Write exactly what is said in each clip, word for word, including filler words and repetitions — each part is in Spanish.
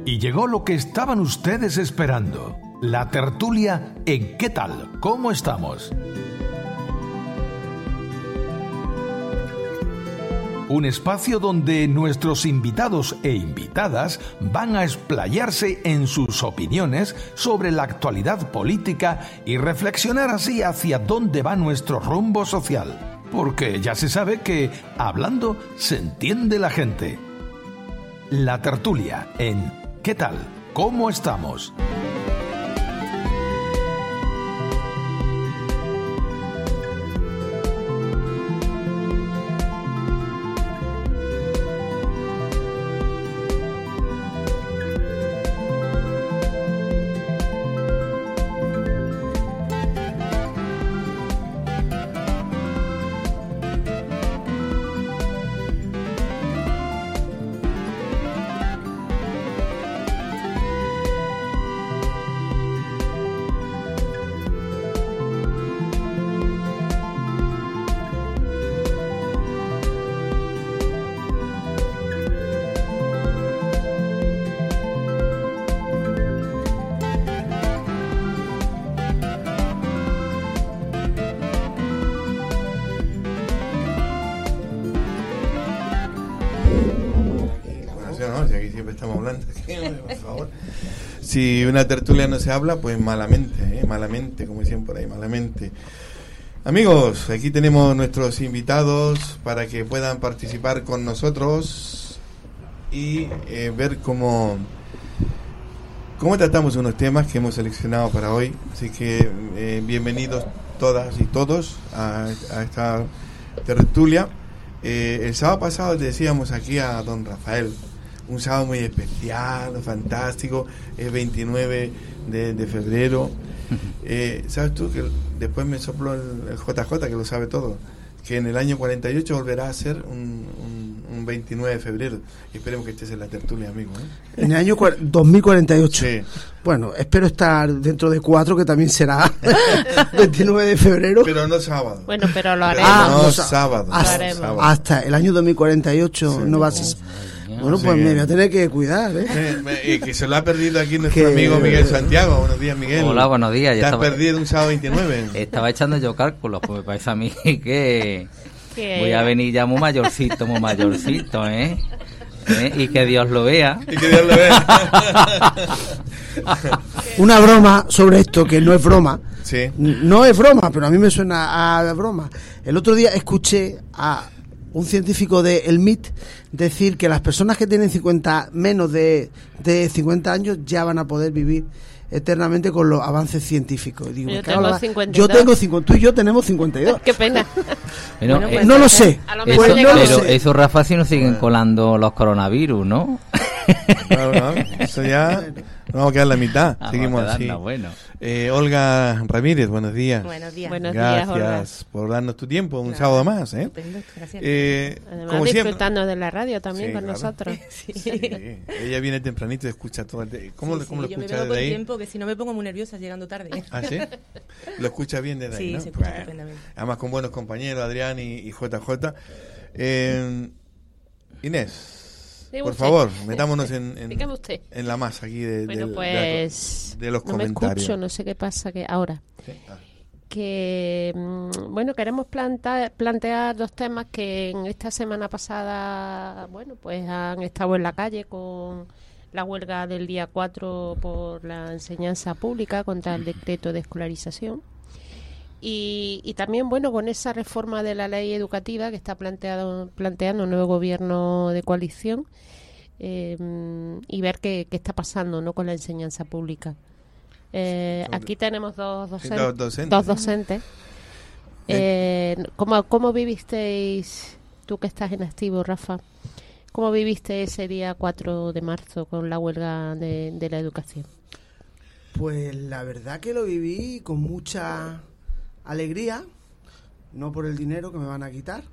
Y llegó lo que estaban ustedes esperando, la tertulia en ¿Qué tal? ¿Cómo estamos? Un espacio donde nuestros invitados e invitadas van a explayarse en sus opiniones sobre la actualidad política y reflexionar así hacia dónde va nuestro rumbo social. Porque ya se sabe que hablando se entiende la gente. La tertulia en ¿Qué tal? ¿Cómo estamos? Si una tertulia no se habla, pues malamente, ¿eh? malamente, como dicen por ahí, malamente. Amigos, aquí tenemos nuestros invitados para que puedan participar con nosotros y eh, ver cómo, cómo tratamos unos temas que hemos seleccionado para hoy. Así que eh, bienvenidos todas y todos a, a esta tertulia. Eh, el sábado pasado le decíamos aquí a don Rafael, un sábado muy especial, fantástico, es veintinueve de, de febrero. Eh, ¿Sabes tú que después me sopló el, el J J, que lo sabe todo, que en el año cuarenta y ocho volverá a ser un, un, un veintinueve de febrero? Y esperemos que estés en la tertulia, amigo, ¿eh? En el año dos mil cuarenta y ocho. Sí. Bueno, espero estar dentro de cuatro, que también será veintinueve de febrero. Pero no sábado. Bueno, pero lo haremos. Ah, no, no, sábado. Hasta, haremos. sábado. hasta el año dos mil cuarenta y ocho Sí. no va a ser. Bueno, pues Sí. me voy a tener que cuidar, ¿eh? Eh, eh, que se lo ha perdido aquí nuestro Que- amigo Miguel Santiago. Buenos días, Miguel. Hola, buenos días. Te Ya has estaba, perdido un sábado veintinueve. estaba echando yo cálculos, pues me parece a mí que Que- voy a venir ya muy mayorcito, muy mayorcito, ¿eh? ¿Eh? Y que Dios lo vea. Y que Dios lo vea. Una broma sobre esto, que no es broma. Sí. No es broma, pero a mí me suena a broma. El otro día escuché a un científico de el M I T decir que las personas que tienen cincuenta menos de, de cincuenta años ya van a poder vivir eternamente con los avances científicos. Y digo, Yo me cago en tengo la- cincuenta y yo dos. tengo cincuenta, tú y yo tenemos cincuenta y dos. Qué pena. Bueno, Bueno, eh, pues, no lo eh, sé. A lo Eso, mejor Pues llega- no lo pero sé. eso, Rafa, si nos siguen colando los coronavirus, ¿no? Claro, no, eso ya nos vamos a quedar en la mitad. Vamos Seguimos a así. quedarnos, bueno. Eh, Olga Ramírez, buenos días. Buenos días. Buenos días, Olga. Gracias por darnos tu tiempo, un Nada. sábado más, ¿eh? Estupendo, gracias. Eh, Además, como siempre. disfrutando de la radio también Sí, con claro. nosotros. Sí. Sí, ella viene tempranito y escucha todo el día. ¿Cómo, Sí, lo- cómo sí, lo yo me escucha vengo desde con ahí? tiempo, que si no me pongo muy nerviosa llegando tarde. ¿Ah, sí? Lo escucha bien desde ahí, Sí, ¿no? se escucha Bueno. estupendamente. Además con buenos compañeros, Adrián y, y J J. Eh, Inés, Diga por usted. favor, metámonos en, en, Dígame usted. en la masa aquí de, Bueno, del- pues de, de los no me comentarios. escucho, no sé qué pasa que ahora. Sí, ah. Que mm, bueno, queremos plantar, plantear dos temas que en esta semana pasada, bueno, pues han estado en la calle con la huelga del día cuatro por la enseñanza pública contra el decreto de escolarización. Y, y también, bueno, con esa reforma de la ley educativa que está planteado, planteando un nuevo gobierno de coalición, eh, y ver qué, qué está pasando, ¿no?, con la enseñanza pública. Eh, Sobre- aquí tenemos dos Sí, docentes. dos docentes. Dos docentes. Eh, ¿cómo, ¿Cómo vivisteis, tú que estás en activo, Rafa, cómo viviste ese día cuatro de marzo con la huelga de, de la educación? Pues la verdad que lo viví con mucha alegría, no por el dinero que me van a quitar,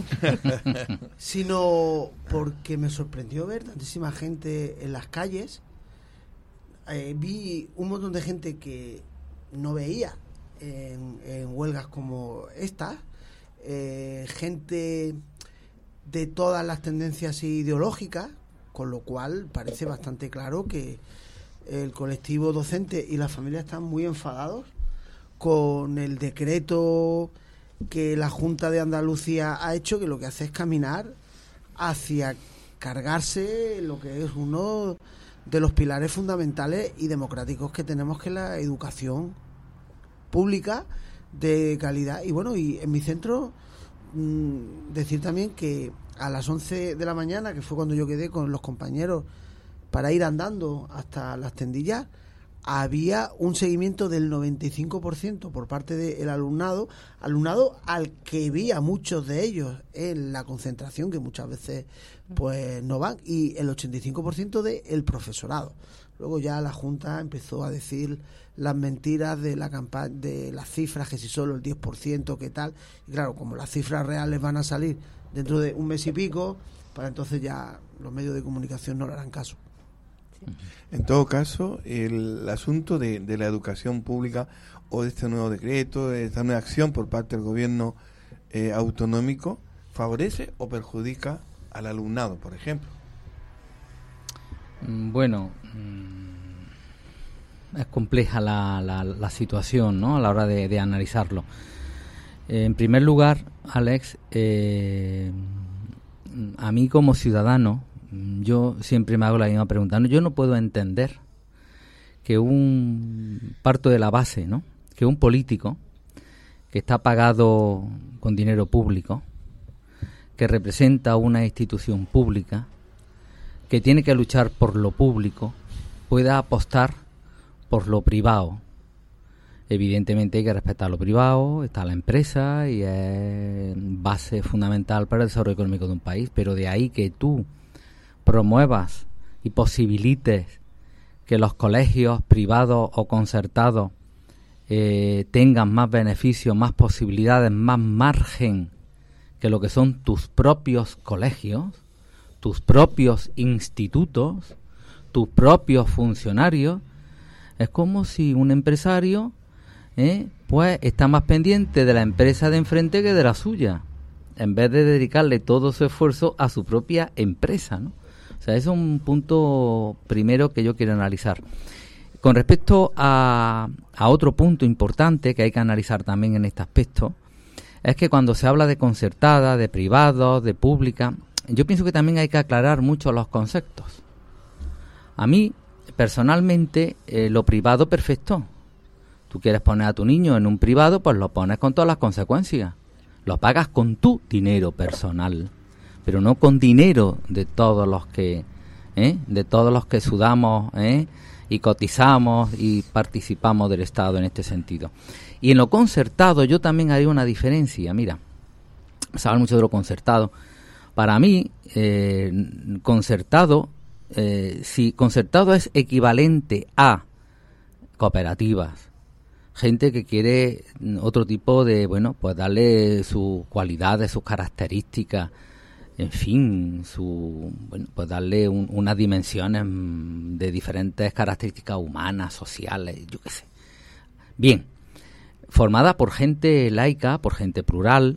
sino porque me sorprendió ver tantísima gente en las calles. Eh, vi un montón de gente que no veía en, en huelgas como esta, eh, gente de todas las tendencias ideológicas, con lo cual parece bastante claro que el colectivo docente y las familias están muy enfadados con el decreto que la Junta de Andalucía ha hecho, que lo que hace es caminar hacia cargarse lo que es uno de los pilares fundamentales y democráticos que tenemos, que es la educación pública de calidad. Y bueno, y en mi centro mmm, decir también que a las once de la mañana, que fue cuando yo quedé con los compañeros para ir andando hasta las tendillas, había un seguimiento del noventa y cinco por ciento por parte del alumnado, alumnado al que vi a muchos de ellos en la concentración, que muchas veces pues no van, y el ochenta y cinco por ciento del profesorado. Luego ya la Junta empezó a decir las mentiras de la campaña, de las cifras, que si solo el diez por ciento, que tal, y claro, como las cifras reales van a salir dentro de un mes y pico, pues entonces ya los medios de comunicación no le harán caso. En todo caso, el asunto de, de la educación pública o de este nuevo decreto, de esta nueva acción por parte del gobierno eh, autonómico, ¿favorece o perjudica al alumnado, por ejemplo? Bueno, es compleja la, la, la situación, ¿no?, a la hora de, de analizarlo. Eh, en primer lugar, Alex, eh, a mí como ciudadano, yo siempre me hago la misma pregunta. Yo no puedo entender que un parto de la base, ¿no?, que un político que está pagado con dinero público, que representa una institución pública, que tiene que luchar por lo público, pueda apostar por lo privado. Evidentemente hay que respetar lo privado, está la empresa y es base fundamental para el desarrollo económico de un país, pero de ahí que tú promuevas y posibilites que los colegios privados o concertados eh, tengan más beneficios, más posibilidades, más margen que lo que son tus propios colegios, tus propios institutos, tus propios funcionarios, es como si un empresario eh, pues está más pendiente de la empresa de enfrente que de la suya, en vez de dedicarle todo su esfuerzo a su propia empresa, ¿no? O sea, ese es un punto primero que yo quiero analizar. Con respecto a, a otro punto importante que hay que analizar también en este aspecto, es que cuando se habla de concertada, de privados, de pública, yo pienso que también hay que aclarar mucho los conceptos. A mí, personalmente, eh, lo privado perfecto. Tú quieres poner a tu niño en un privado, pues lo pones con todas las consecuencias. Lo pagas con tu dinero personal, pero no con dinero de todos los que, ¿eh? de todos los que sudamos, ¿eh? y cotizamos y participamos del Estado en este sentido. Y en lo concertado yo también haría una diferencia. Mira, se habla mucho de lo concertado. Para mí, eh, concertado, eh, si concertado es equivalente a cooperativas, gente que quiere otro tipo de, bueno, pues darle sus cualidades, sus características, en fin, su, bueno, pues darle un, unas dimensiones de diferentes características humanas, sociales, yo qué sé. Bien, formada por gente laica, por gente plural,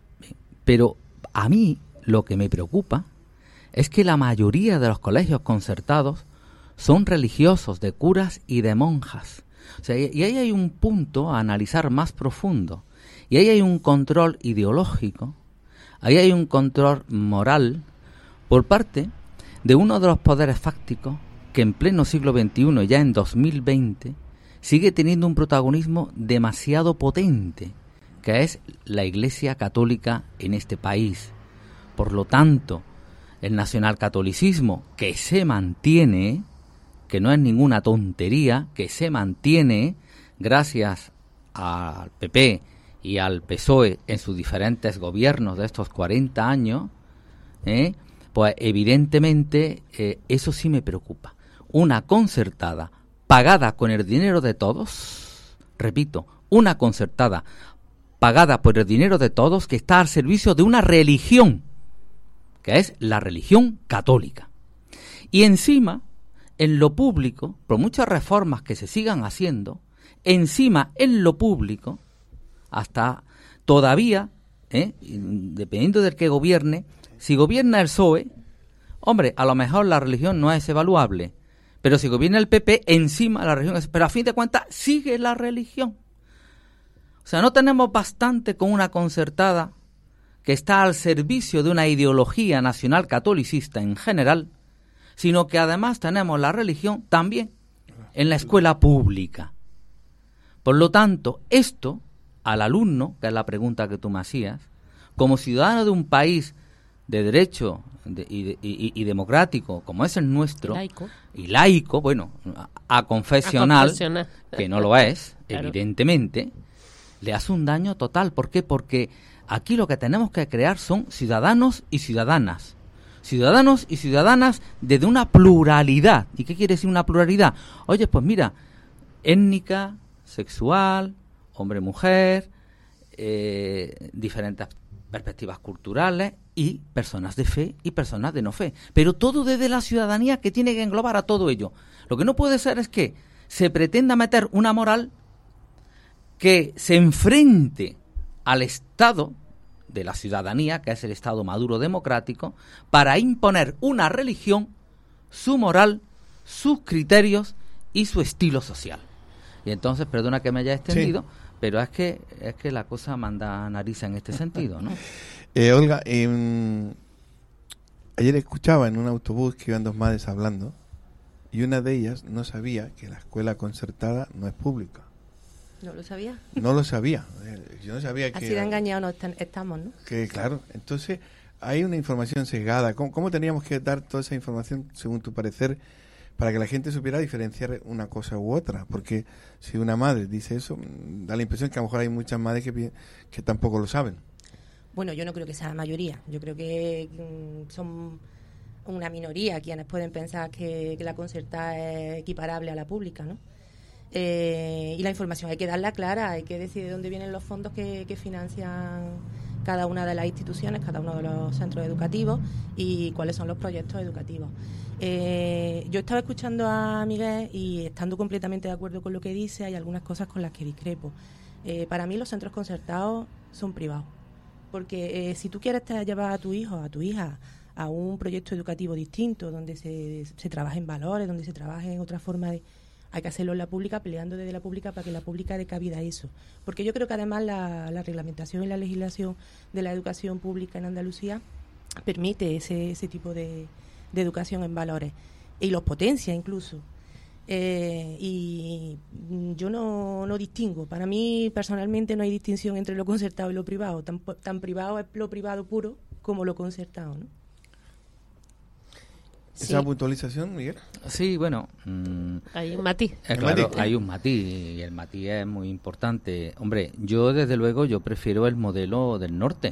pero a mí lo que me preocupa es que la mayoría de los colegios concertados son religiosos, de curas y de monjas. O sea, y ahí hay un punto a analizar más profundo, y ahí hay un control ideológico, ahí hay un control moral por parte de uno de los poderes fácticos que en pleno siglo veintiuno, ya en dos mil veinte, sigue teniendo un protagonismo demasiado potente, que es la Iglesia Católica en este país. Por lo tanto, el nacionalcatolicismo, que se mantiene, que no es ninguna tontería, que se mantiene gracias al P P y al P S O E en sus diferentes gobiernos de estos cuarenta años, ¿eh? pues evidentemente eh, eso sí me preocupa. Una concertada pagada con el dinero de todos, repito, una concertada pagada por el dinero de todos que está al servicio de una religión, que es la religión católica. Y encima, en lo público, por muchas reformas que se sigan haciendo, encima en lo público, hasta todavía, ¿eh? dependiendo del que gobierne, si gobierna el P S O E, Hombre, a lo mejor la religión no es evaluable, pero si gobierna el P P, encima la religión es... Pero a fin de cuentas, sigue la religión. O sea, no tenemos bastante con una concertada que está al servicio de una ideología nacional catolicista en general, sino que además tenemos la religión también en la escuela pública. Por lo tanto, esto al alumno, que es la pregunta que tú me hacías, como ciudadano de un país de derecho de, y, de, y, y democrático como es el nuestro, y laico, y laico bueno, a confesional, a confesional, que no lo es, claro, evidentemente, le hace un daño total. ¿Por qué? Porque aquí lo que tenemos que crear son ciudadanos y ciudadanas. Ciudadanos y ciudadanas desde una pluralidad. ¿Y qué quiere decir una pluralidad? Oye, pues mira, étnica, sexual, hombre-mujer, eh, diferentes perspectivas culturales y personas de fe y personas de no fe. Pero todo desde la ciudadanía, que tiene que englobar a todo ello. Lo que no puede ser es que se pretenda meter una moral que se enfrente al Estado de la ciudadanía, que es el Estado maduro democrático, para imponer una religión, su moral, sus criterios y su estilo social. Y entonces, perdona que me haya extendido, sí, pero es que es que la cosa manda nariz en este sentido, ¿no? Eh, Olga, eh, ayer escuchaba en un autobús que iban dos madres hablando y una de ellas no sabía que la escuela concertada no es pública. ¿No lo sabía? No lo sabía. Yo no sabía que... Así de engañados no estamos, ¿no? Que claro, entonces hay una información sesgada. ¿Cómo, cómo teníamos que dar toda esa información, según tu parecer, para que la gente supiera diferenciar una cosa u otra? Porque si una madre dice eso, da la impresión que a lo mejor hay muchas madres que, que tampoco lo saben. Bueno, yo no creo que sea la mayoría. Yo creo que mm, son una minoría quienes pueden pensar que, que la concertada es equiparable a la pública, ¿no? Eh, y la información hay que darla clara, hay que decir de dónde vienen los fondos que, que financian cada una de las instituciones, cada uno de los centros educativos y cuáles son los proyectos educativos. Eh, yo estaba escuchando a Miguel y estando completamente de acuerdo con lo que dice, hay algunas cosas con las que discrepo. Eh, para mí los centros concertados son privados, porque eh, si tú quieres llevar a tu hijo, a tu hija, a un proyecto educativo distinto, donde se, se trabaje en valores, donde se trabaje en otra forma de... Hay que hacerlo en la pública, peleando desde la pública para que la pública dé cabida a eso. Porque yo creo que además la, la reglamentación y la legislación de la educación pública en Andalucía permite ese, ese tipo de, de educación en valores y los potencia incluso. Eh, y yo no, no distingo. Para mí, personalmente, no hay distinción entre lo concertado y lo privado. Tan, tan privado es lo privado puro como lo concertado, ¿no? ¿Esa Sí. puntualización, Miguel? Sí, bueno... Mmm, hay un matiz. Eh, claro, hay un matiz y el matiz es muy importante. Hombre, yo desde luego yo prefiero el modelo del norte.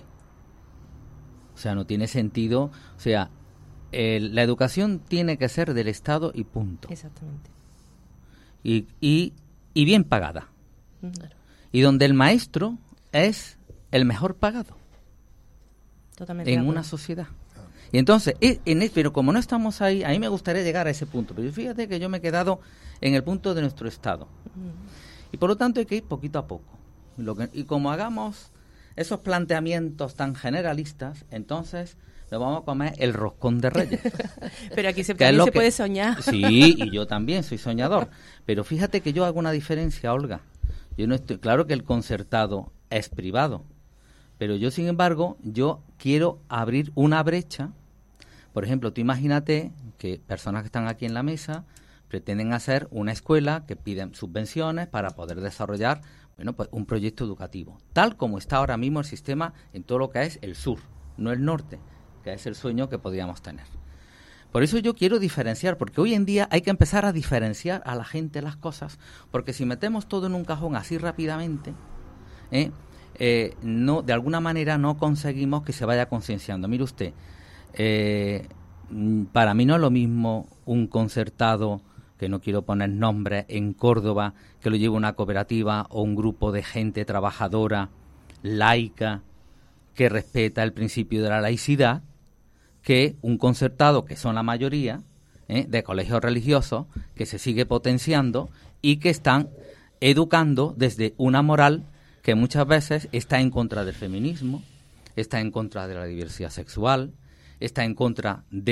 O sea, no tiene sentido. O sea, el, la educación tiene que ser del Estado y punto. Exactamente. Y, y, y bien pagada. Claro. Y donde el maestro es el mejor pagado. Totalmente. En una sociedad. Y entonces, en, pero como no estamos ahí, a mí me gustaría llegar a ese punto. Pero fíjate que yo me he quedado en el punto de nuestro Estado. Y por lo tanto hay que ir poquito a poco. Lo que, y como hagamos esos planteamientos tan generalistas, entonces nos vamos a comer el roscón de Reyes. Pero aquí se, Que es también lo se que- puede soñar. Sí, y yo también soy soñador. Pero fíjate que yo hago una diferencia, Olga. Yo no estoy, claro que el concertado es privado, pero yo, sin embargo, yo quiero abrir una brecha. Por ejemplo, tú imagínate que personas que están aquí en la mesa pretenden hacer una escuela que piden subvenciones para poder desarrollar, bueno, pues un proyecto educativo, tal como está ahora mismo el sistema en todo lo que es el sur, no el norte, que es el sueño que podríamos tener. Por eso yo quiero diferenciar, porque hoy en día hay que empezar a diferenciar a la gente las cosas, porque si metemos todo en un cajón así rápidamente, ¿eh? Eh, no, de alguna manera no conseguimos que se vaya concienciando. Mire usted, eh, mm, para mí no es lo mismo un concertado, que no quiero poner nombres, en Córdoba, que lo lleva una cooperativa o un grupo de gente trabajadora, laica, que respeta el principio de la laicidad, que un concertado, que son la mayoría, ¿eh? de colegios religiosos, que se sigue potenciando y que están educando desde una moral que muchas veces está en contra del feminismo, está en contra de la diversidad sexual, está en contra de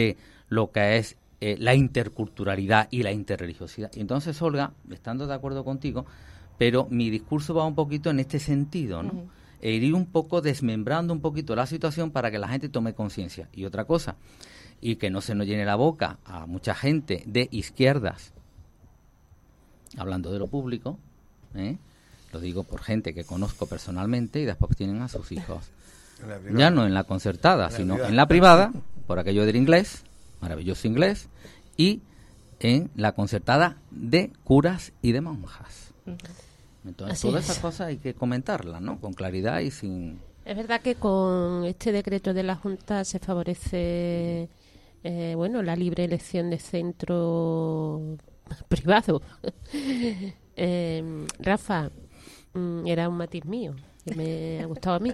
lo que es eh, la interculturalidad y la interreligiosidad. Y entonces, Olga, estando de acuerdo contigo, pero mi discurso va un poquito en este sentido, ¿no? Uh-huh. E ir un poco desmembrando un poquito la situación para que la gente tome conciencia. Y otra cosa, y que no se nos llene la boca a mucha gente de izquierdas, hablando de lo público, ¿eh? Lo digo por gente que conozco personalmente y después tienen a sus hijos. Ya no en la concertada, en sino la en la privada, por aquello del inglés, maravilloso inglés, y en la concertada de curas y de monjas. Entonces, Así todas es. esas cosas hay que comentarlas, ¿no? Con claridad y sin... Es verdad que con este decreto de la Junta se favorece, eh, bueno, la libre elección de centro privado. eh, Rafa, mm, era un matiz mío, que me ha gustado a mí.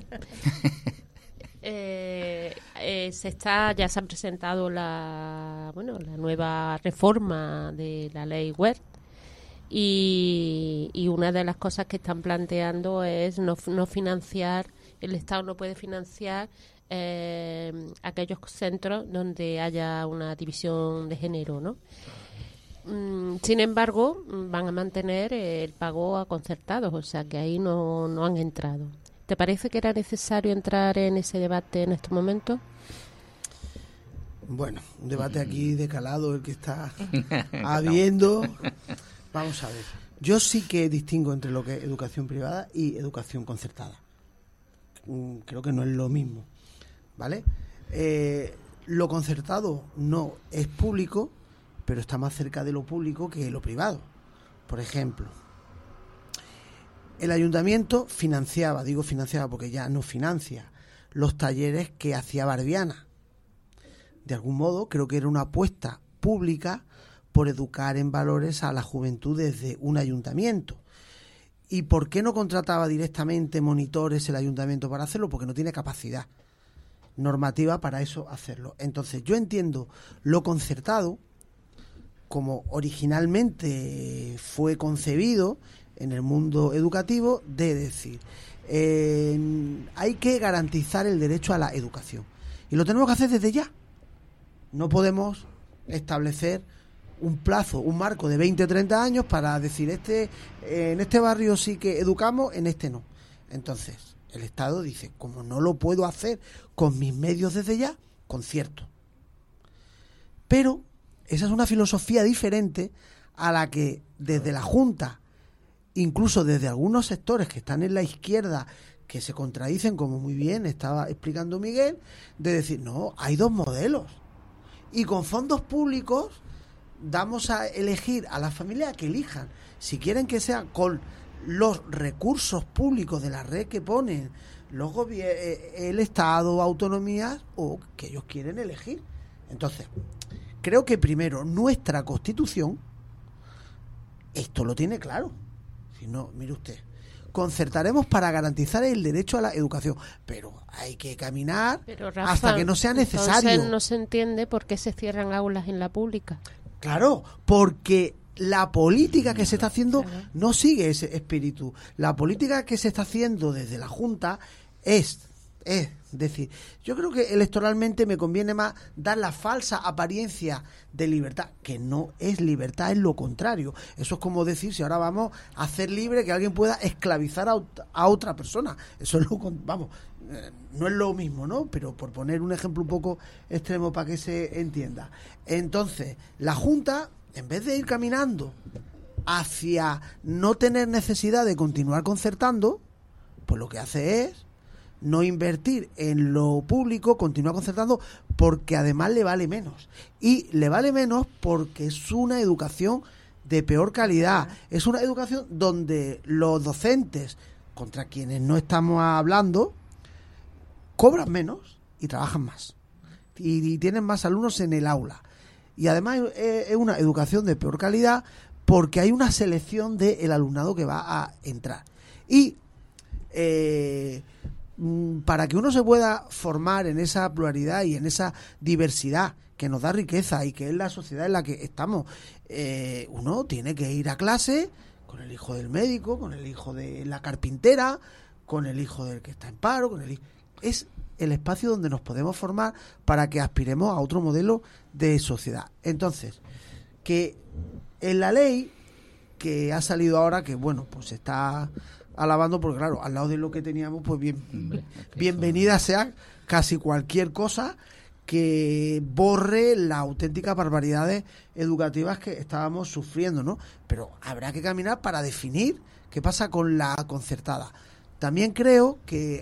Eh, eh, se está ya se ha presentado la bueno la nueva reforma de la ley Wert y, y una de las cosas que están planteando es no, no financiar, el Estado no puede financiar eh, aquellos centros donde haya una división de género, ¿no? Mm, sin embargo, van a mantener el pago a concertados, o sea que ahí no, no han entrado. ¿Te parece que era necesario entrar en ese debate en estos momentos? Bueno, un debate aquí de calado el que está habiendo. Vamos a ver. Yo sí que distingo entre lo que es educación privada y educación concertada. Creo que no es lo mismo, ¿vale? Eh, lo concertado no es público, pero está más cerca de lo público que lo privado. Por ejemplo, el ayuntamiento financiaba, digo financiaba porque ya no financia, los talleres que hacía Barbiana. De algún modo, creo que era una apuesta pública por educar en valores a la juventud desde un ayuntamiento. ¿Y por qué no contrataba directamente monitores el ayuntamiento para hacerlo? Porque no tiene capacidad normativa para eso hacerlo. Entonces, yo entiendo lo concertado como originalmente fue concebido en el mundo educativo, de decir, eh, hay que garantizar el derecho a la educación. Y lo tenemos que hacer desde ya. No podemos establecer un plazo, un marco de veinte o treinta años para decir, este eh, en este barrio sí que educamos, en este no. Entonces, el Estado dice, como no lo puedo hacer con mis medios desde ya, concierto. Pero esa es una filosofía diferente a la que desde la Junta, incluso desde algunos sectores que están en la izquierda, que se contradicen, como muy bien estaba explicando Miguel, de decir, no, hay dos modelos. Y con fondos públicos damos a elegir a las familias que elijan. Si quieren que sea con los recursos públicos de la red que ponen los gobier- el Estado, autonomías, o que ellos quieren elegir. Entonces, creo que primero nuestra Constitución esto lo tiene claro. Si no, mire usted, concertaremos para garantizar el derecho a la educación, pero hay que caminar pero, Rafa, hasta que no sea necesario. Entonces no se entiende por qué se cierran aulas en la pública. Claro, porque la política que se está haciendo no sigue ese espíritu. La política que se está haciendo desde la Junta es, es decir, yo creo que electoralmente me conviene más dar la falsa apariencia de libertad, que no es libertad, es lo contrario. Eso es como decir, si ahora vamos a hacer libre que alguien pueda esclavizar a, a otra persona. Eso es lo, vamos, eh, no es lo mismo, ¿no? Pero por poner un ejemplo un poco extremo para que se entienda. Entonces, la Junta, en vez de ir caminando hacia no tener necesidad de continuar concertando, pues lo que hace es no invertir en lo público, continuar concertando, porque además le vale menos. Y le vale menos porque es una educación de peor calidad. Es una educación donde los docentes, contra quienes no estamos hablando, cobran menos y trabajan más. Y, y tienen más alumnos en el aula. Y además es una educación de peor calidad porque hay una selección del alumnado que va a entrar. Y eh, para que uno se pueda formar en esa pluralidad y en esa diversidad que nos da riqueza y que es la sociedad en la que estamos, eh, uno tiene que ir a clase con el hijo del médico, con el hijo de la carpintera, con el hijo del que está en paro, con el hijo... es el espacio donde nos podemos formar para que aspiremos a otro modelo de sociedad. Entonces, que en la ley que ha salido ahora, que bueno, pues se está alabando, porque claro, al lado de lo que teníamos, pues bien, Hombre, es que bienvenida eso... sea casi cualquier cosa que borre las auténticas barbaridades educativas que estábamos sufriendo, ¿no? Pero habrá que caminar para definir qué pasa con la concertada. También creo que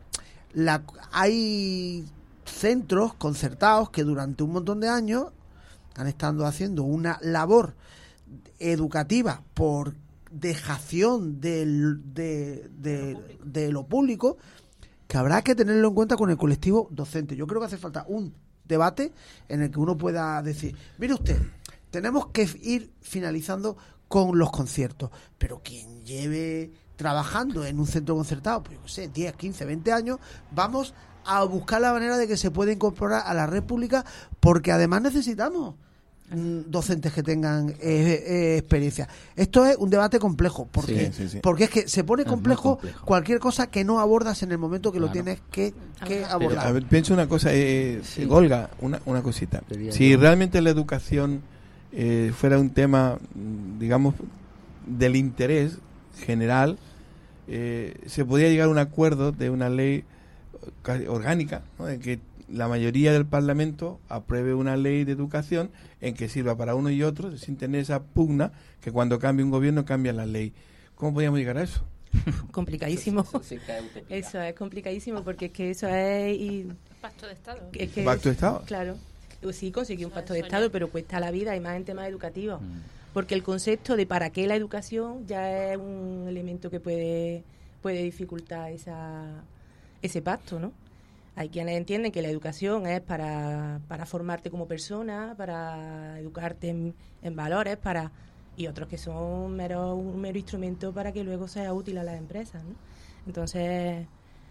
la, hay centros concertados que durante un montón de años han estado haciendo una labor educativa por dejación del, de, de, de lo público, que habrá que tenerlo en cuenta con el colectivo docente. Yo creo que hace falta un debate en el que uno pueda decir, mire usted, tenemos que ir finalizando con los conciertos, pero quien lleve trabajando en un centro concertado, pues yo qué sé, diez, quince, veinte años, vamos a buscar la manera de que se pueda incorporar a la red pública, porque además necesitamos docentes que tengan eh, eh, experiencia. Esto es un debate complejo, porque, sí, sí, sí. porque es que se pone complejo, complejo cualquier cosa que no abordas en el momento que claro. lo tienes que, que abordar. A ver, pienso una cosa, eh, sí. Olga, una, una cosita. Si yo. realmente la educación eh, fuera un tema, digamos, del interés general, eh, se podría llegar a un acuerdo de una ley orgánica, ¿no? En que la mayoría del Parlamento apruebe una ley de educación en que sirva para uno y otro, sin tener esa pugna que cuando cambia un gobierno cambia la ley. ¿Cómo podríamos llegar a eso? Complicadísimo. Eso, eso, eso es complicadísimo, porque es que eso es... Y, pacto de Estado. Es que ¿Pacto de Estado? Claro. Sí, conseguí un pacto de Estado, pero cuesta la vida, y más en temas educativos. Mm. Porque el concepto de para qué la educación ya es un elemento que puede, puede dificultar esa, ese pacto, ¿no? Hay quienes entienden que la educación es para, para formarte como persona, para educarte en, en valores, para y otros que son mero, un mero instrumento para que luego sea útil a las empresas, ¿no? Entonces...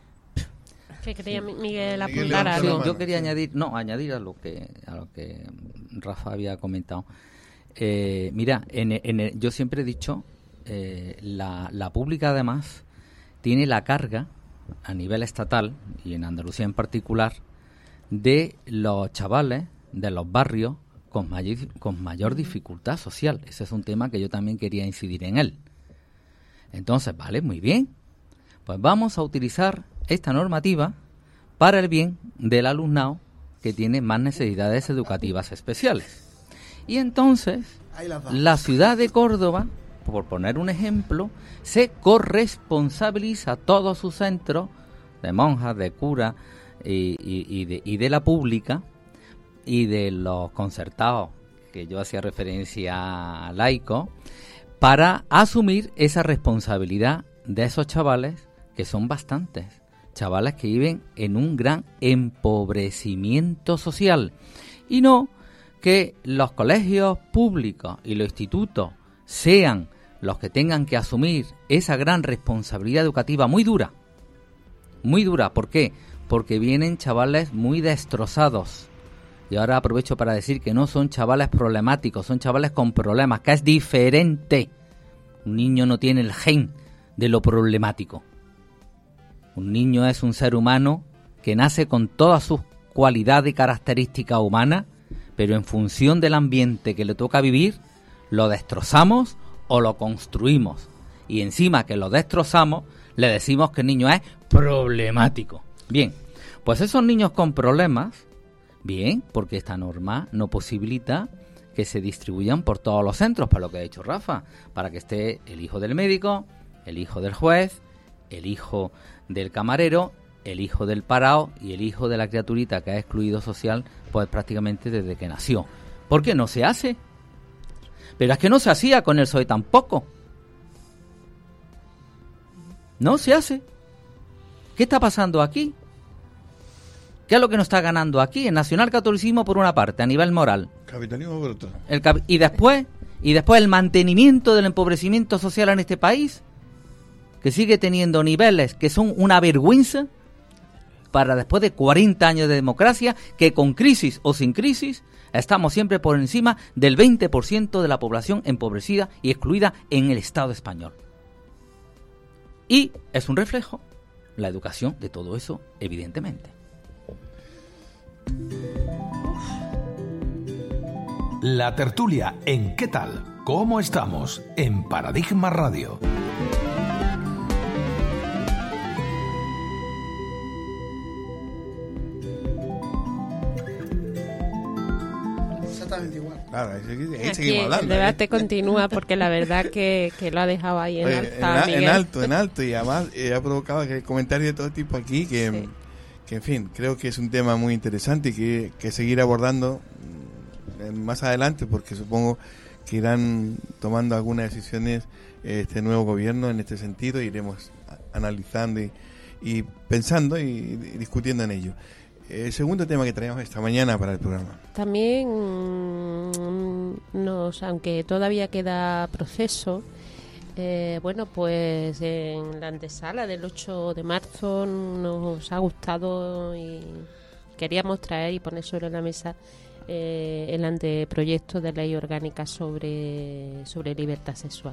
¿Qué quería Miguel apuntar a sí, Yo quería sí. añadir, no, añadir a lo que a lo que Rafa había comentado. Eh, mira, en, en el, yo siempre he dicho, eh, la, la pública además tiene la carga a nivel estatal y en Andalucía en particular de los chavales de los barrios con mayor, con mayor dificultad social. Ese es un tema que yo también quería incidir en él. Entonces, vale, muy bien, pues vamos a utilizar esta normativa para el bien del alumnado que tiene más necesidades educativas especiales. Y entonces la ciudad de Córdoba, por poner un ejemplo, se corresponsabiliza todos sus centros de monjas, de curas y, y, y, de, y de la pública y de los concertados, que yo hacía referencia a laicos, para asumir esa responsabilidad de esos chavales, que son bastantes, chavales que viven en un gran empobrecimiento social, y no que los colegios públicos y los institutos sean los que tengan que asumir esa gran responsabilidad educativa muy dura, muy dura. ¿Por qué? Porque vienen chavales muy destrozados. Y ahora aprovecho para decir que no son chavales problemáticos, son chavales con problemas, que es diferente. Un niño no tiene el gen de lo problemático. Un niño es un ser humano que nace con todas sus cualidades y características humanas, pero en función del ambiente que le toca vivir, lo destrozamos o lo construimos. Y encima que lo destrozamos, le decimos que el niño es problemático. Bien, pues esos niños con problemas, bien, porque esta norma no posibilita que se distribuyan por todos los centros, para lo que ha dicho Rafa, para que esté el hijo del médico, el hijo del juez, el hijo del camarero, el hijo del parao y el hijo de la criaturita que ha excluido social, pues prácticamente desde que nació. ¿Por qué no se hace? Pero es que no se hacía con el P S O E tampoco. No se hace. ¿Qué está pasando aquí? ¿Qué es lo que nos está ganando aquí? El nacionalcatolicismo por una parte, a nivel moral. Capitalismo por otra. El cap- y después, y después el mantenimiento del empobrecimiento social en este país, que sigue teniendo niveles que son una vergüenza para después de cuarenta años de democracia, que con crisis o sin crisis estamos siempre por encima del veinte por ciento de la población empobrecida y excluida en el Estado español. Y es un reflejo la educación de todo eso, evidentemente. La tertulia en ¿Qué tal? ¿Cómo estamos? En Paradigma Radio. Exactamente igual. Claro, ahí, ahí Aquí seguimos hablando. el debate ¿eh? continúa porque la verdad que, que lo ha dejado ahí en Oye, alta, en, en Miguel. alto, en alto, y además eh, ha provocado que comentarios de todo tipo aquí que, Sí. que, en fin, creo que es un tema muy interesante y que, que seguir abordando mm, más adelante, porque supongo que irán tomando algunas decisiones eh, este nuevo gobierno en este sentido, iremos a- analizando y, y pensando y, y discutiendo en ello. El segundo tema que traemos esta mañana para el programa. También mm, nos, aunque todavía queda proceso, eh, bueno, pues en la antesala del ocho de marzo nos ha gustado y queríamos traer y poner sobre la mesa eh, el anteproyecto de ley orgánica sobre, sobre libertad sexual.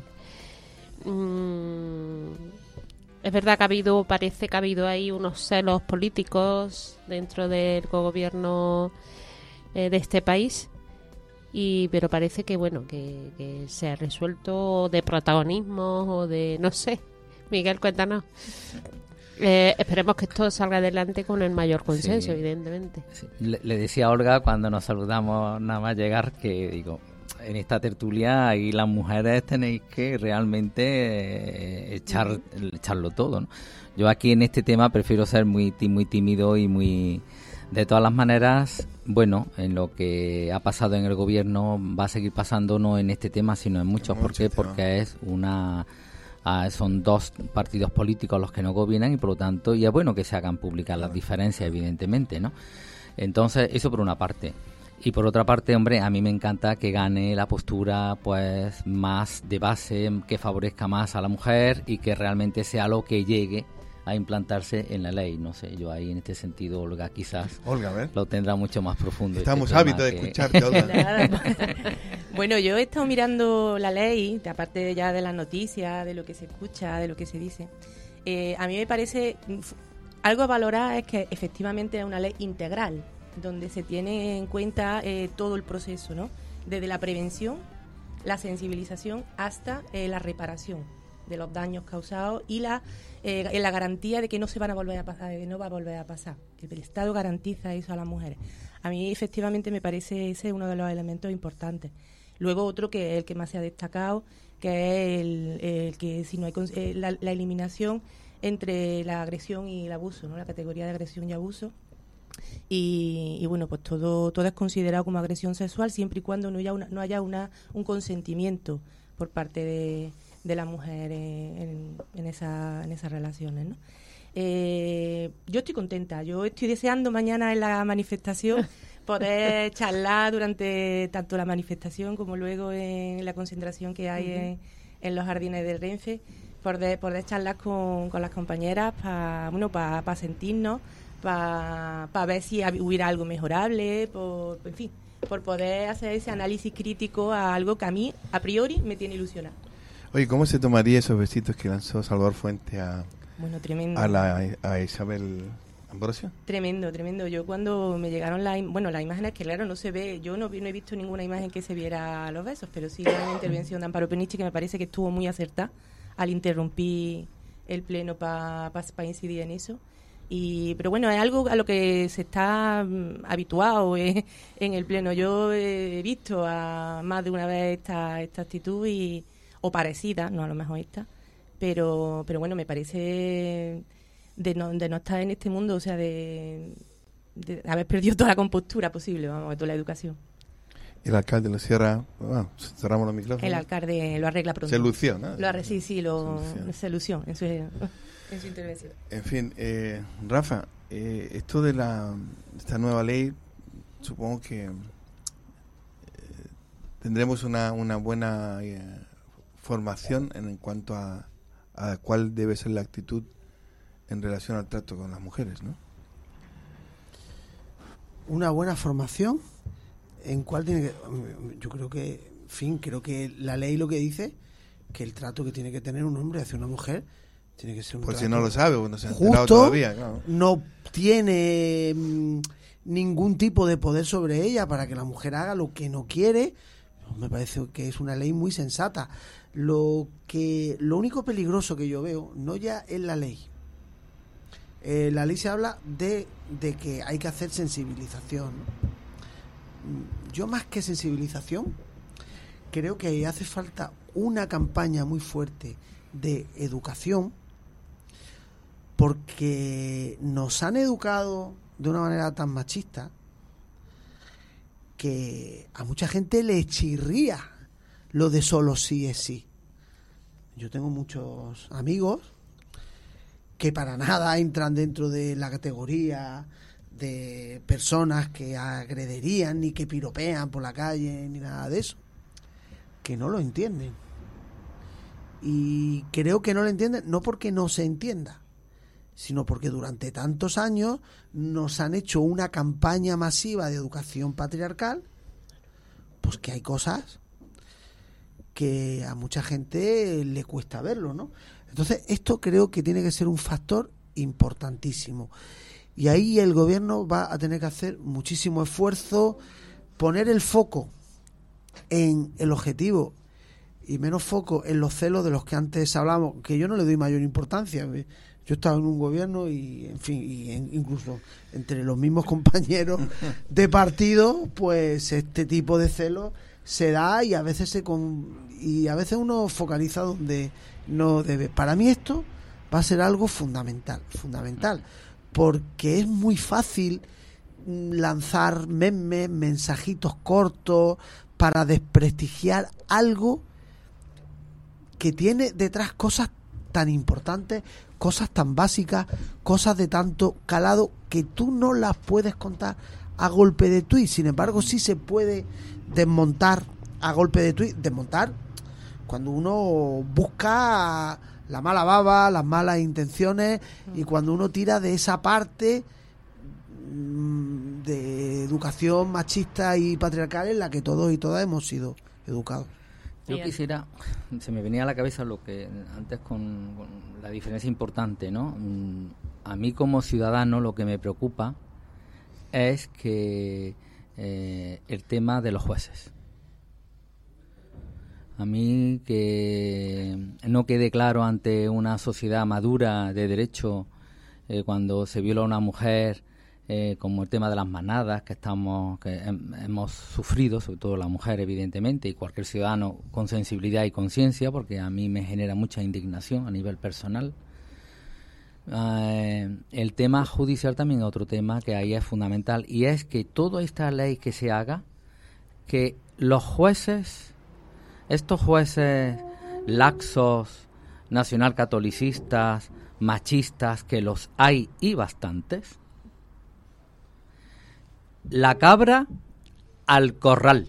Mm, Es verdad que ha habido, parece que ha habido ahí unos celos políticos dentro del gobierno eh, de este país, y pero parece que bueno que, que se ha resuelto de protagonismo o de no sé. Miguel, cuéntanos. Eh, esperemos que esto salga adelante con el mayor consenso, Sí. evidentemente. Sí. Le, le decía a Olga cuando nos saludamos nada más llegar que digo, en esta tertulia ahí las mujeres tenéis que realmente eh, echar echarlo todo, ¿no? Yo aquí en este tema prefiero ser muy tí- muy tímido y muy... De todas las maneras, bueno, en lo que ha pasado en el gobierno va a seguir pasando, no en este tema, sino en muchos. En ¿Por qué? muchos temas. Porque es una... ah, son dos partidos políticos los que no gobiernan y por lo tanto, y es bueno que se hagan públicas las diferencias, evidentemente, ¿no? Entonces, eso por una parte. Y por otra parte, hombre, a mí me encanta que gane la postura pues más de base, que favorezca más a la mujer y que realmente sea lo que llegue a implantarse en la ley. No sé, yo ahí en este sentido, Olga, quizás Olga, a ver. lo tendrá mucho más profundo. Estamos este tema hábitos de que- escucharte, Olga. Nada. Bueno, yo he estado mirando la ley, de- aparte ya de las noticias, de lo que se escucha, de lo que se dice. Eh, a mí me parece mm, f- algo a valorar es que efectivamente es una ley integral, donde se tiene en cuenta eh, todo el proceso, ¿no? Desde la prevención, la sensibilización hasta eh, la reparación de los daños causados y la eh, la garantía de que no se van a volver a pasar, de que no va a volver a pasar, que el Estado garantiza eso a las mujeres. A mí efectivamente me parece ese uno de los elementos importantes. Luego otro que es el que más se ha destacado, que es el, el que si no hay cons- eh, la, la eliminación entre la agresión y el abuso, ¿no? La categoría de agresión y abuso. Y, y bueno, pues todo todo es considerado como agresión sexual siempre y cuando no haya una, no haya una un consentimiento por parte de, de la mujer en, en, esa, en esas relaciones, ¿no? Eh, yo estoy contenta, yo estoy deseando mañana en la manifestación poder charlar durante tanto la manifestación como luego en la concentración que hay en, en los jardines del Renfe, poder, poder charlar con, con las compañeras para bueno, pa, pa sentirnos, para pa ver si hubiera algo mejorable, por, en fin, por poder hacer ese análisis crítico a algo que a mí, a priori, me tiene ilusionado. Oye, ¿cómo se tomaría esos besitos que lanzó Salvador Fuente a, Bueno, tremendo. a, la, a Isabel Ambrosio? Tremendo, tremendo. Yo cuando me llegaron las im- bueno, las imágenes, que claro, no se ve, yo no, vi- no he visto ninguna imagen que se viera los besos, pero sí la intervención de Amparo Peniche, que me parece que estuvo muy acertada al interrumpir el pleno para pa, pa incidir en eso. Y, pero bueno, es algo a lo que se está mm, habituado eh, en el pleno. Yo he visto a más de una vez esta, esta actitud y, o parecida, no a lo mejor esta, pero, pero bueno, me parece de no, de no estar en este mundo, o sea, de, de haber perdido toda la compostura posible, vamos, toda la educación. El alcalde lo cierra, bueno, cerramos los micrófonos. El alcalde lo arregla pronto. Se lució, ¿no? Lo arre- sí, sí, lo, Se lució. se lució en su, en su intervención. En fin, eh, Rafa, eh, esto de la esta nueva ley, supongo que eh, tendremos una, una buena eh, formación en, en cuanto a, a cuál debe ser la actitud en relación al trato con las mujeres, ¿no? Una buena formación en cuál tiene que... Yo creo que, en fin, creo que la ley lo que dice que el trato que tiene que tener un hombre hacia una mujer tiene que ser un Por trato si no lo sabe o no se ha enterado justo, todavía, claro. no tiene mm, ningún tipo de poder sobre ella para que la mujer haga lo que no quiere, me parece que es una ley muy sensata. Lo que lo único peligroso que yo veo no ya es la ley. Eh, la ley se habla de, de que hay que hacer sensibilización. Yo más que sensibilización creo que hace falta una campaña muy fuerte de educación, porque nos han educado de una manera tan machista que a mucha gente le chirría lo de solo sí es sí. Yo tengo muchos amigos que para nada entran dentro de la categoría de personas que agrederían ni que piropean por la calle ni nada de eso, que no lo entienden. Y creo que no lo entienden no porque no se entienda, sino porque durante tantos años nos han hecho una campaña masiva de educación patriarcal, pues que hay cosas que a mucha gente le cuesta verlo, ¿no? Entonces, esto creo que tiene que ser un factor importantísimo. Y ahí el gobierno va a tener que hacer muchísimo esfuerzo, poner el foco en el objetivo y menos foco en los celos de los que antes hablamos, que yo no le doy mayor importancia. Yo he estado en un gobierno y, en fin, y en, incluso entre los mismos compañeros de partido, pues este tipo de celos se da y a veces se con, y a veces uno focaliza donde no debe. Para mí esto va a ser algo fundamental, fundamental, porque es muy fácil lanzar memes, mensajitos cortos para desprestigiar algo que tiene detrás cosas tan importantes, cosas tan básicas, cosas de tanto calado que tú no las puedes contar a golpe de tuit. Sin embargo, sí se puede desmontar a golpe de tuit. Desmontar cuando uno busca la mala baba, las malas intenciones, y cuando uno tira de esa parte de educación machista y patriarcal en la que todos y todas hemos sido educados. Yo quisiera, se me venía a la cabeza lo que antes con, con la diferencia importante, ¿no? A mí como ciudadano lo que me preocupa es que eh, el tema de los jueces. A mí que no quede claro ante una sociedad madura de derecho eh, cuando se viola a una mujer, eh, como el tema de las manadas que estamos que hem, hemos sufrido, sobre todo la mujer evidentemente, y cualquier ciudadano con sensibilidad y conciencia, porque a mí me genera mucha indignación a nivel personal. Eh, el tema judicial también es otro tema que ahí es fundamental, y es que toda esta ley que se haga, que los jueces, estos jueces laxos, nacionalcatolicistas, machistas, que los hay y bastantes, la cabra al corral,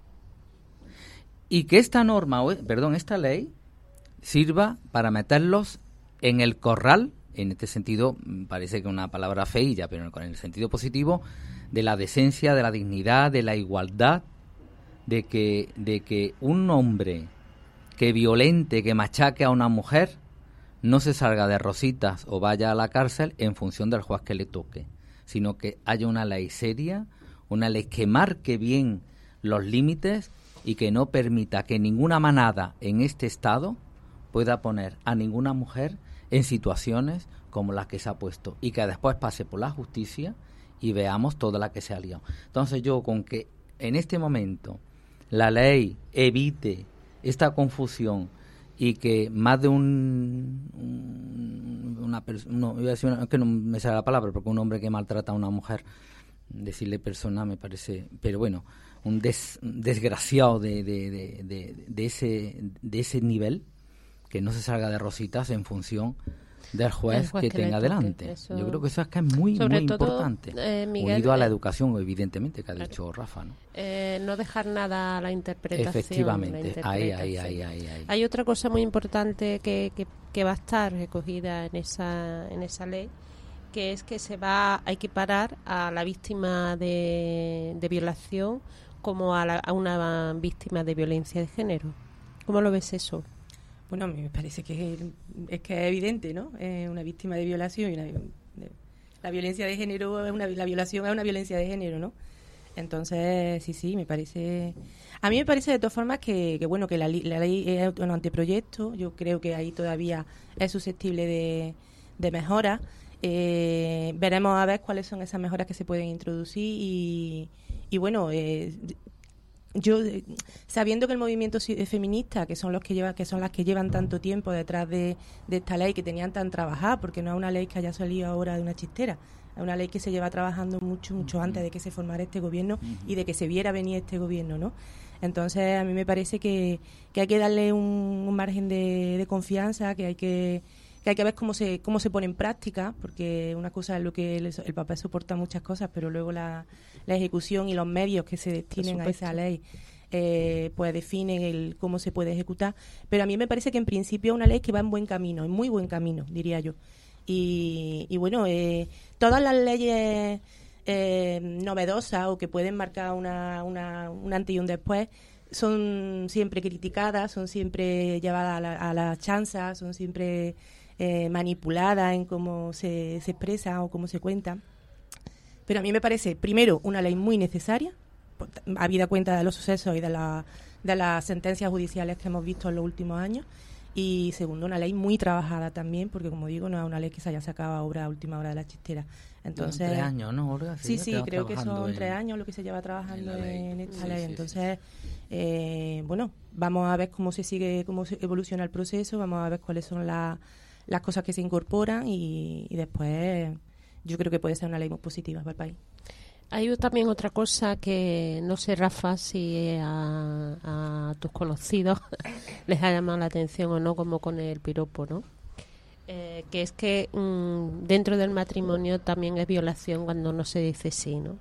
y que esta norma, perdón, esta ley sirva para meterlos en el corral, en este sentido parece que una palabra feilla, pero en el sentido positivo, de la decencia, de la dignidad, de la igualdad, de que, de que un hombre que violente, que machaque a una mujer, no se salga de rositas o vaya a la cárcel en función del juez que le toque, sino que haya una ley seria, una ley que marque bien los límites y que no permita que ninguna manada en este estado pueda poner a ninguna mujer en situaciones como las que se ha puesto, y que después pase por la justicia y veamos toda la que se ha liado. Entonces yo, con que en este momento la ley evite esta confusión y que más de un, un una persona, no, iba a decir una, que no me sale la palabra, porque un hombre que maltrata a una mujer, decirle persona me parece, pero bueno, un des, desgraciado de, de, de, de, de ese de ese nivel, que no se salga de rositas en función del juez, juez que, que tenga delante. Eso... Yo creo que eso es que es muy, muy todo, importante, eh, Miguel, unido a la educación, evidentemente, que ha claro. dicho Rafa, ¿no? Eh, no dejar nada a la interpretación. Efectivamente, la interpretación. Ahí, ahí, ahí, ahí, ahí. Hay otra cosa muy importante que, que, que va a estar recogida en esa, en esa ley, que es que se va a equiparar a la víctima de, de violación como a, la, a una víctima de violencia de género. ¿Cómo lo ves eso? Bueno, a mí me parece que es, es que es evidente, ¿no? Eh, una víctima de violación y una, de, la violencia de género es una, la violación es una violencia de género, ¿no? Entonces, sí, sí, me parece... A mí me parece de todas formas que, que bueno, que la, la ley es un anteproyecto. Yo creo que ahí todavía es susceptible de, de mejoras. Eh, veremos a ver cuáles son esas mejoras que se pueden introducir y, y bueno, eh, yo sabiendo que el movimiento feminista, que son los que llevan, que son las que llevan tanto tiempo detrás de, de esta ley, que tenían tan trabajada, porque no es una ley que haya salido ahora de una chistera, es una ley que se lleva trabajando mucho, mucho antes de que se formara este gobierno y de que se viera venir este gobierno, ¿no? Entonces, a mí me parece que, que hay que darle un, un margen de, de confianza, que hay que, que hay que ver cómo se cómo se pone en práctica, porque una cosa es lo que el, el papel soporta muchas cosas, pero luego la, la ejecución y los medios que se destinen a esa ley eh, pues definen el cómo se puede ejecutar. Pero a mí me parece que en principio es una ley que va en buen camino, en muy buen camino, diría yo. Y, y bueno, eh, todas las leyes eh, novedosas o que pueden marcar una, una, un antes y un después son siempre criticadas, son siempre llevadas a la, a la chanza, son siempre eh, manipuladas en cómo se, se expresa o cómo se cuenta. Pero a mí me parece, primero, una ley muy necesaria, habida cuenta de los sucesos y de, la, de las sentencias judiciales que hemos visto en los últimos años. Y segundo, una ley muy trabajada también, porque como digo, no es una ley que se haya sacado ahora a última hora de la chistera. Entonces, tres años, ¿no, Olga? Sí, sí, sí creo que son en, tres años lo que se lleva trabajando en, en esta sí, ley. Sí, Entonces, sí, sí. Eh, bueno, vamos a ver cómo se sigue, cómo se evoluciona el proceso, vamos a ver cuáles son la, las cosas que se incorporan y, y después yo creo que puede ser una ley muy positiva para el país. Hay también otra cosa que no sé, Rafa, si a, a tus conocidos les ha llamado la atención o no, como con el piropo, ¿no? Eh, que es que mmm, dentro del matrimonio también es violación cuando no se dice sí, ¿no?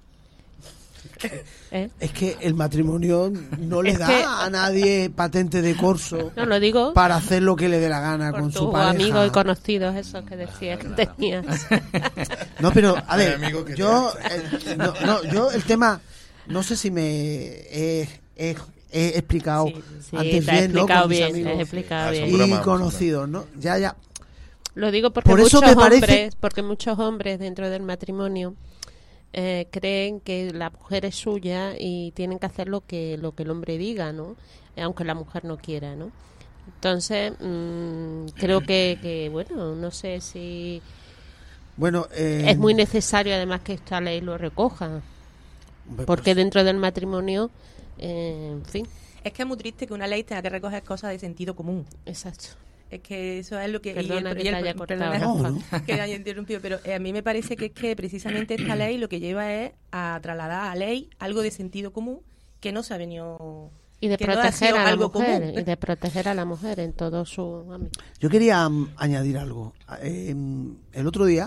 ¿Eh? Es que el matrimonio no le es da que... a nadie patente de corso no, lo digo para hacer lo que le dé la gana por con tus su pareja. amigos y conocidos esos que decías que tenías. No, pero a ver, que yo eh, no, no, yo el tema no sé si me he, he, he explicado sí, sí, antes te bien, ¿no? explicado Con mis bien, amigos te he explicado sí, bien. y conocidos, ¿no? Ya, ya. Lo digo porque Por eso muchos me parece... hombres, porque muchos hombres dentro del matrimonio eh, creen que la mujer es suya y tienen que hacer lo que lo que el hombre diga, ¿no? Aunque la mujer no quiera, ¿no? Entonces mmm, creo que, que bueno, no sé si Bueno, eh... es muy necesario además que esta ley lo recoja, porque pues... dentro del matrimonio, eh, en fin. Es que es muy triste que una ley tenga que recoger cosas de sentido común. Exacto. Es que eso es lo que... Perdona y el, que y el, te haya perdona, cortado. No, no. que haya interrumpido, pero eh, a mí me parece que es que precisamente esta ley lo que lleva es a trasladar a ley algo de sentido común que no se ha venido... Y de que no ha proteger sido a la algo mujer, común. y de proteger a la mujer en todo su ámbito. Yo quería um, añadir algo. Eh, el otro día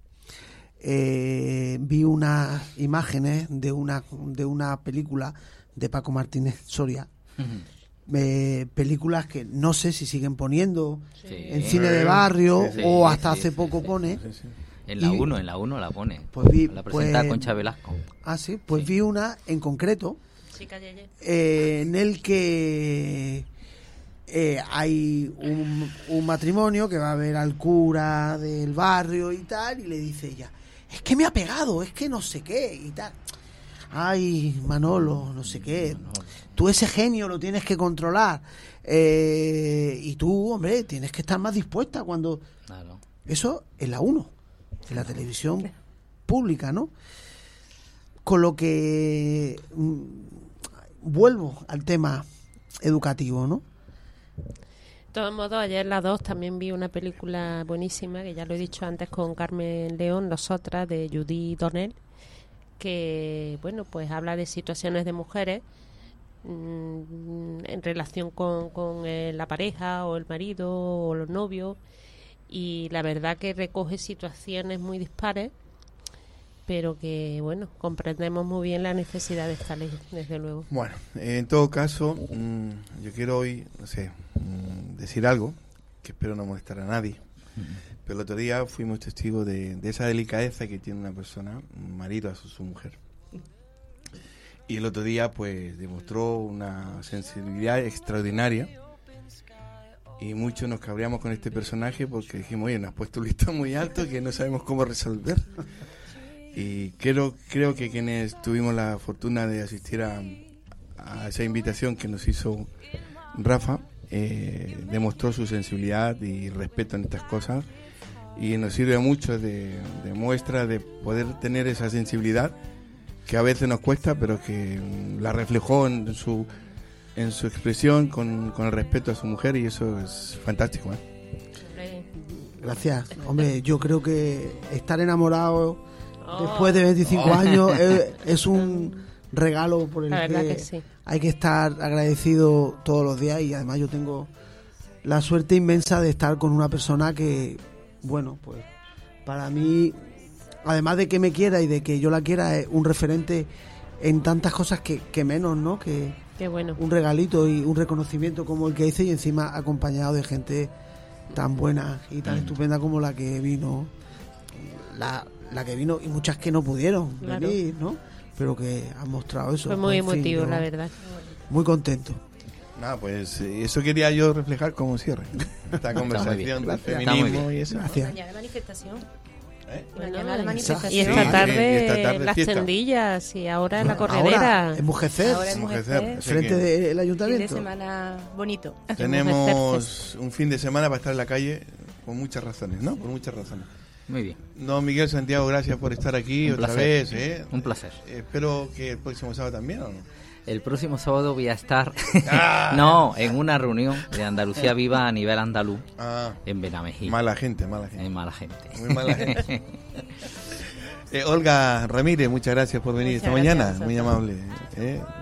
eh, vi unas imágenes de una de una película de Paco Martínez Soria. Uh-huh. Eh, películas que no sé si siguen poniendo sí. en cine de barrio sí, sí, o hasta sí, hace sí, poco sí, pone sí, sí. En la uno, en la uno la pone. Pues vi, la presenta pues, Concha Velasco. Ah, sí, pues sí. vi una en concreto sí, eh, en el que eh, hay un, un matrimonio que va a ver al cura del barrio y tal, y le dice ella, es que me ha pegado, es que no sé qué y tal. Ay, Manolo, no sé qué, tú ese genio lo tienes que controlar eh, y tú, hombre, tienes que estar más dispuesta cuando... Claro. Eso en la uno, en la televisión pública, ¿no? Con lo que mm, vuelvo al tema educativo, ¿no? De todos modos, ayer las dos también vi una película buenísima, que ya lo he dicho antes, con Carmen León, Nosotras, de Judy Donnell, que bueno, pues habla de situaciones de mujeres mmm, en relación con, con eh, la pareja o el marido o los novios, y la verdad que recoge situaciones muy dispares, pero que bueno, comprendemos muy bien la necesidad de esta ley, desde luego. Bueno, en todo caso, mmm, yo quiero hoy, no sé, mmm, decir algo que espero no molestar a nadie. Pero el otro día fuimos testigos de, de esa delicadeza que tiene una persona, un marido a su, su mujer. Y el otro día, pues, demostró una sensibilidad extraordinaria y muchos nos cabreamos con este personaje porque dijimos, oye, nos has puesto un listón muy alto que no sabemos cómo resolver. Y creo, creo que quienes tuvimos la fortuna de asistir a, a esa invitación que nos hizo Rafa, eh, demostró su sensibilidad y respeto en estas cosas, y nos sirve mucho de, de muestra de poder tener esa sensibilidad que a veces nos cuesta, pero que la reflejó en su en su expresión con, con el respeto a su mujer, y eso es fantástico, ¿eh? Gracias. Hombre, yo creo que estar enamorado después de veinticinco años es, es un regalo por el La verdad que, que sí. hay que estar agradecido todos los días, y además yo tengo la suerte inmensa de estar con una persona que, bueno, pues para mí, además de que me quiera y de que yo la quiera, es un referente en tantas cosas que, que menos, ¿no? Que Qué bueno. un regalito y un reconocimiento como el que hice, y encima acompañado de gente tan buena y tan mm. estupenda como la que vino, la, la que vino y muchas que no pudieron claro. venir, ¿no? Pero que han mostrado eso. Fue muy en fin, emotivo, yo la verdad. Muy contento. Nada, pues eso quería yo reflejar como cierre, esta conversación del feminismo y eso. Gracias. Mañana manifestación. ¿Eh? Mañana la manifestación. Y esta tarde, y esta tarde las fiesta. tendillas, y ahora Bueno, la corredera. Ahora, en Mujecer, Ahora en Mujecer, Mujecer. sí. frente que del Fin de ayuntamiento. semana bonito. Tenemos un fin de semana para estar en la calle por muchas razones, ¿no? Por muchas razones. Muy bien. Don Miguel Santiago, gracias por estar aquí Un otra placer. vez. ¿eh? Un placer. Eh, espero que el próximo sábado también, ¿o no? El próximo sábado voy a estar, Ah. no, en una reunión de Andalucía Viva a nivel andaluz Ah, en Benamejil. mala gente, mala gente. En mala gente. Muy mala gente. Eh, Olga Ramírez, muchas gracias por venir Muchas esta gracias a mañana, vosotros. muy amable. ¿eh?